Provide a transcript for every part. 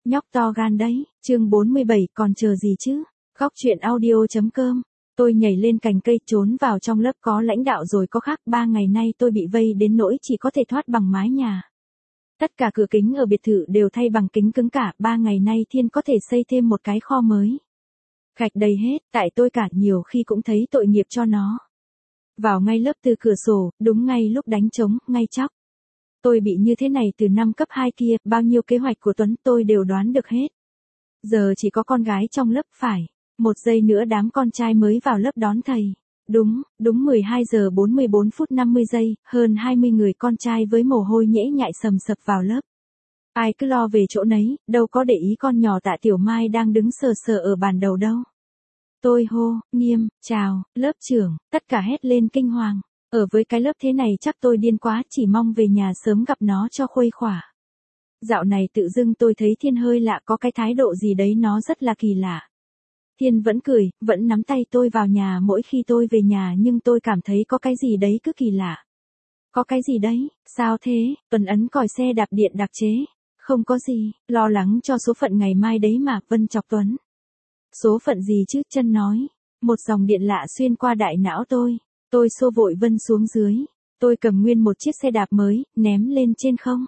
Nhóc to gan đấy, chương 47 còn chờ gì chứ? Góc chuyện audio.com. Tôi nhảy lên cành cây trốn vào trong lớp có lãnh đạo rồi có khác 3 ngày nay tôi bị vây đến nỗi chỉ có thể thoát bằng mái nhà. Tất cả cửa kính ở biệt thự đều thay bằng kính cứng cả, 3 ngày nay Thiên có thể xây thêm một cái kho mới. Gạch đầy hết, tại tôi cả nhiều khi cũng thấy tội nghiệp cho nó. Vào ngay lớp từ cửa sổ, đúng ngay lúc đánh trống, ngay chóc. Tôi bị như thế này từ năm cấp 2 kia, bao nhiêu kế hoạch của Tuấn tôi đều đoán được hết. Giờ chỉ có con gái trong lớp phải. 1 giây nữa đám con trai mới vào lớp đón thầy. Đúng 12 giờ 44 phút 50 giây, hơn 20 người con trai với mồ hôi nhễ nhại sầm sập vào lớp. Ai cứ lo về chỗ nấy, đâu có để ý con nhỏ Tạ Tiểu Mai đang đứng sờ sờ ở bàn đầu đâu. Tôi hô, Nghiêm, chào, lớp trưởng, tất cả hét lên kinh hoàng. Ở với cái lớp thế này chắc tôi điên quá, chỉ mong về nhà sớm gặp nó cho khuây khỏa. Dạo này tự dưng tôi thấy Thiên hơi lạ, có cái thái độ gì đấy nó rất là kỳ lạ. Thiên vẫn cười, vẫn nắm tay tôi vào nhà mỗi khi tôi về nhà, nhưng tôi cảm thấy có cái gì đấy cứ kỳ lạ. Có cái gì đấy, sao thế? Tuấn ấn còi xe đạp điện đặc chế. Không có gì, lo lắng cho số phận ngày mai đấy mà. Vân chọc Tuấn. Số phận gì chứ? Chân nói. Một dòng điện lạ xuyên qua đại não tôi. Tôi xô vội Vân xuống dưới. Tôi cầm nguyên một chiếc xe đạp mới, ném lên trên không.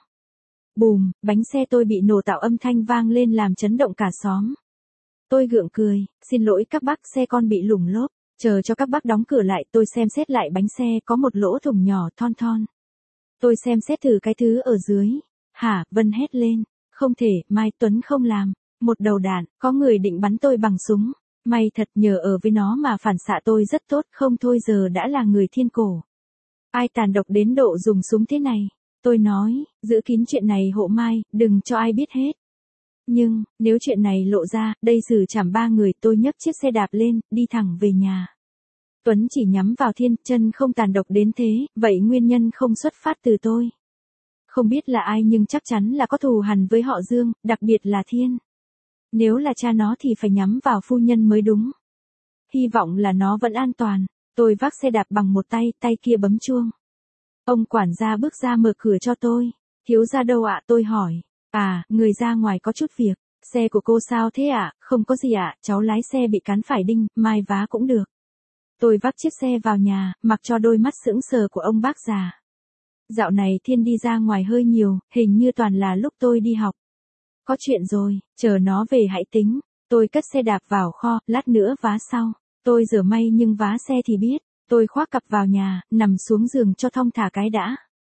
Bùm, bánh xe tôi bị nổ tạo âm thanh vang lên làm chấn động cả xóm. Tôi gượng cười, xin lỗi các bác, xe con bị lủng lốp. Chờ cho các bác đóng cửa lại, tôi xem xét lại bánh xe có một lỗ thủng nhỏ thon thon. Tôi xem xét thử cái thứ ở dưới. Hả? Vân hét lên. Không thể, Mai Tuấn không làm. Một đầu đạn, có người định bắn tôi bằng súng. May thật, nhờ ở với nó mà phản xạ tôi rất tốt, không thôi giờ đã là người thiên cổ. Ai tàn độc đến độ dùng súng thế này? Tôi nói, giữ kín chuyện này hộ Mai, đừng cho ai biết hết. Nhưng, nếu chuyện này lộ ra, đây xử chảm 3 người. Tôi nhấc chiếc xe đạp lên, đi thẳng về nhà. Tuấn chỉ nhắm vào Thiên, chân không tàn độc đến thế, vậy nguyên nhân không xuất phát từ tôi. Không biết là ai nhưng chắc chắn là có thù hằn với họ Dương, đặc biệt là Thiên. Nếu là cha nó thì phải nhắm vào phu nhân mới đúng. Hy vọng là nó vẫn an toàn. Tôi vác xe đạp bằng một tay, tay kia bấm chuông. Ông quản gia bước ra mở cửa cho tôi. Thiếu gia đâu ạ? Tôi hỏi. À, người ra ngoài có chút việc. Xe của cô sao thế ạ? Không có gì ạ, cháu lái xe bị cán phải đinh, mai vá cũng được. Tôi vác chiếc xe vào nhà, mặc cho đôi mắt sững sờ của ông bác già. Dạo này Thiên đi ra ngoài hơi nhiều, hình như toàn là lúc tôi đi học. Có chuyện rồi, chờ nó về hãy tính. Tôi cất xe đạp vào kho, lát nữa vá sau. Tôi rửa may nhưng vá xe thì biết. Tôi khoác cặp vào nhà, nằm xuống giường cho thong thả cái đã.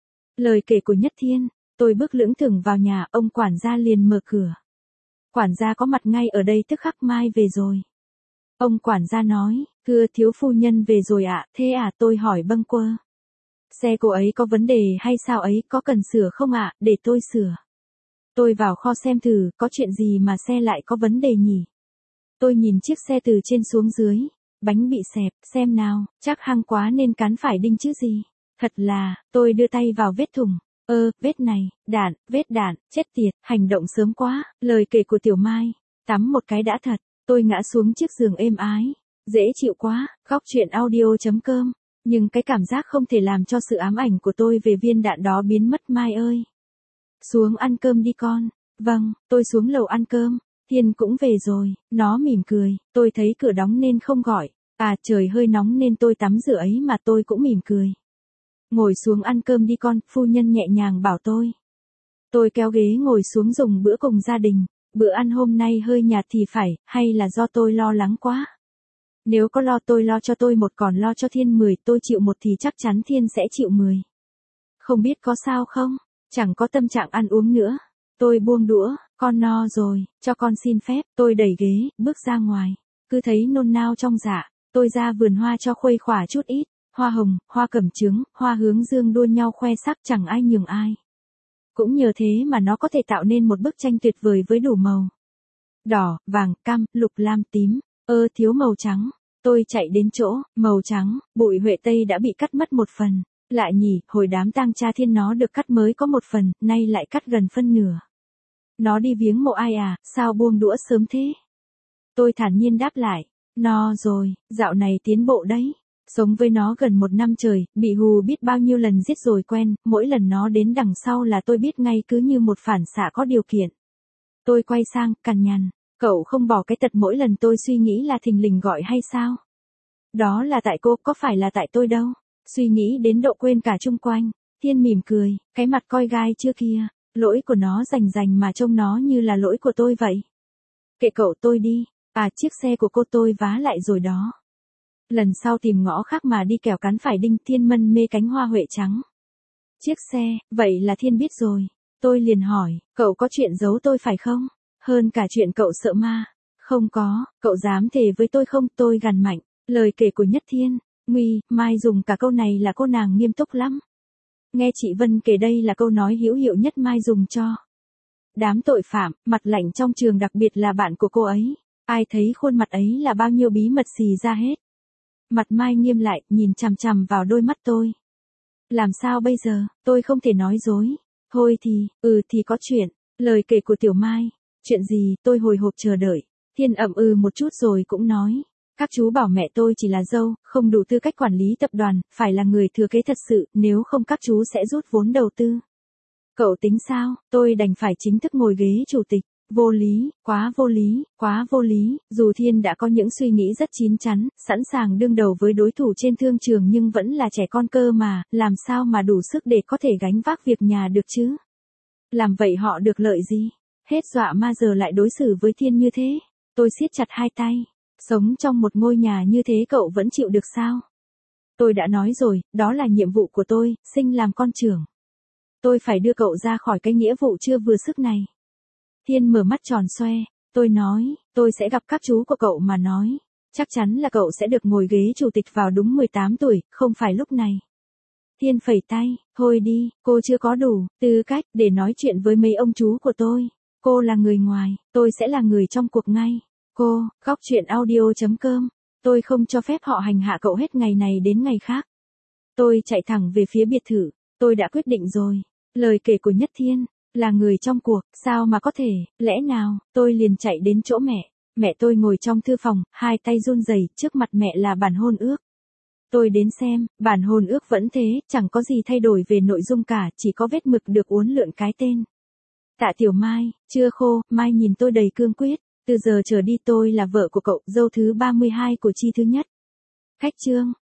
Lời kể của Nhất Thiên. Tôi bước lững thững vào nhà, ông quản gia liền mở cửa. Quản gia có mặt ngay ở đây tức khắc. Mai về rồi. Ông quản gia nói, thưa thiếu phu nhân về rồi ạ, thế à? Tôi hỏi bâng quơ. Xe cô ấy có vấn đề hay sao ấy, có cần sửa không ạ? Để tôi sửa. Tôi vào kho xem thử, có chuyện gì mà xe lại có vấn đề nhỉ? Tôi nhìn chiếc xe từ trên xuống dưới. Bánh bị xẹp, xem nào, chắc hăng quá nên cán phải đinh chứ gì. Thật là, tôi đưa tay vào vết thùng. Vết này, đạn, vết đạn, chết tiệt, hành động sớm quá. Lời kể của Tiểu Mai. Tắm một cái đã thật. Tôi ngã xuống chiếc giường êm ái. Dễ chịu quá. Góc chuyện audio.com. Nhưng cái cảm giác không thể làm cho sự ám ảnh của tôi về viên đạn đó biến mất. Mai ơi, xuống ăn cơm đi con. Vâng, tôi xuống lầu ăn cơm. Thiên cũng về rồi. Nó mỉm cười. Tôi thấy cửa đóng nên không gọi. À, trời hơi nóng nên tôi tắm rửa ấy mà. Tôi cũng mỉm cười. Ngồi xuống ăn cơm đi con, phu nhân nhẹ nhàng bảo tôi. Tôi kéo ghế ngồi xuống dùng bữa cùng gia đình. Bữa ăn hôm nay hơi nhạt thì phải, hay là do tôi lo lắng quá? Nếu có lo tôi lo cho tôi 1, còn lo cho Thiên 10, tôi chịu 1 thì chắc chắn Thiên sẽ chịu 10. Không biết có sao không? Chẳng có tâm trạng ăn uống nữa. Tôi buông đũa, con no rồi, cho con xin phép. Tôi đẩy ghế, bước ra ngoài. Cứ thấy nôn nao trong dạ. Tôi ra vườn hoa cho khuây khỏa chút ít. Hoa hồng, hoa cẩm chướng, hoa hướng dương đua nhau khoe sắc, chẳng ai nhường ai. Cũng nhờ thế mà nó có thể tạo nên một bức tranh tuyệt vời với đủ màu. Đỏ, vàng, cam, lục, lam, tím. Thiếu màu trắng. Tôi chạy đến chỗ, màu trắng, bụi huệ tây đã bị cắt mất 1 phần. Lạ nhỉ, hồi đám tang cha Thiên nó được cắt mới có 1 phần, nay lại cắt gần phân nửa. Nó đi viếng mộ ai à, sao buông đũa sớm thế? Tôi thản nhiên đáp lại, no rồi, dạo này tiến bộ đấy. Sống với nó gần 1 năm trời, bị hù biết bao nhiêu lần giết rồi quen, mỗi lần nó đến đằng sau là tôi biết ngay, cứ như một phản xạ có điều kiện. Tôi quay sang, cằn nhằn. Cậu không bỏ cái tật mỗi lần tôi suy nghĩ là thình lình gọi hay sao? Đó là tại cô, có phải là tại tôi đâu. Suy nghĩ đến độ quên cả chung quanh. Thiên mỉm cười, cái mặt coi gai chưa kia. Lỗi của nó rành rành mà trông nó như là lỗi của tôi vậy. Kệ cậu, tôi đi. À, chiếc xe của cô tôi vá lại rồi đó. Lần sau tìm ngõ khác mà đi, kẻo cắn phải đinh. Thiên mân mê cánh hoa huệ trắng. Chiếc xe, vậy là Thiên biết rồi. Tôi liền hỏi, cậu có chuyện giấu tôi phải không? Hơn cả chuyện cậu sợ ma. Không có, cậu dám thề với tôi không? Tôi gằn mạnh. Lời kể của Nhất Thiên. Nguy, Mai dùng cả câu này là cô nàng nghiêm túc lắm. Nghe chị Vân kể đây là câu nói hữu hiệu nhất Mai dùng cho đám tội phạm, mặt lạnh trong trường, đặc biệt là bạn của cô ấy. Ai thấy khuôn mặt ấy là bao nhiêu bí mật xì ra hết. Mặt Mai nghiêm lại, nhìn chằm chằm vào đôi mắt tôi. Làm sao bây giờ, tôi không thể nói dối. Thôi thì có chuyện. Lời kể của Tiểu Mai. Chuyện gì, tôi hồi hộp chờ đợi. Thiên ậm một chút rồi cũng nói. Các chú bảo mẹ tôi chỉ là dâu, không đủ tư cách quản lý tập đoàn, phải là người thừa kế thật sự, nếu không các chú sẽ rút vốn đầu tư. Cậu tính sao? Tôi đành phải chính thức ngồi ghế chủ tịch. Vô lý, quá vô lý, quá vô lý. Dù Thiên đã có những suy nghĩ rất chín chắn, sẵn sàng đương đầu với đối thủ trên thương trường nhưng vẫn là trẻ con cơ mà, làm sao mà đủ sức để có thể gánh vác việc nhà được chứ? Làm vậy họ được lợi gì? Hết dọa ma giờ lại đối xử với Thiên như thế. Tôi siết chặt hai tay. Sống trong một ngôi nhà như thế cậu vẫn chịu được sao? Tôi đã nói rồi, đó là nhiệm vụ của tôi, sinh làm con trưởng. Tôi phải đưa cậu ra khỏi cái nghĩa vụ chưa vừa sức này. Thiên mở mắt tròn xoe. Tôi nói, tôi sẽ gặp các chú của cậu mà nói. Chắc chắn là cậu sẽ được ngồi ghế chủ tịch vào đúng 18 tuổi, không phải lúc này. Thiên phẩy tay, thôi đi, cô chưa có đủ tư cách để nói chuyện với mấy ông chú của tôi. Cô là người ngoài, tôi sẽ là người trong cuộc ngay. Cô, góc chuyện audio.com. Tôi không cho phép họ hành hạ cậu hết ngày này đến ngày khác. Tôi chạy thẳng về phía biệt thự. Tôi đã quyết định rồi. Lời kể của Nhất Thiên. Là người trong cuộc, sao mà có thể, lẽ nào? Tôi liền chạy đến chỗ mẹ. Mẹ tôi ngồi trong thư phòng, hai tay run rẩy, trước mặt mẹ là bản hôn ước. Tôi đến xem, bản hôn ước vẫn thế, chẳng có gì thay đổi về nội dung cả, chỉ có vết mực được uốn lượn cái tên. Tạ Tiểu Mai, chưa khô. Mai nhìn tôi đầy cương quyết. Từ giờ trở đi tôi là vợ của cậu, dâu thứ 32 của Chi thứ nhất. Khách trương.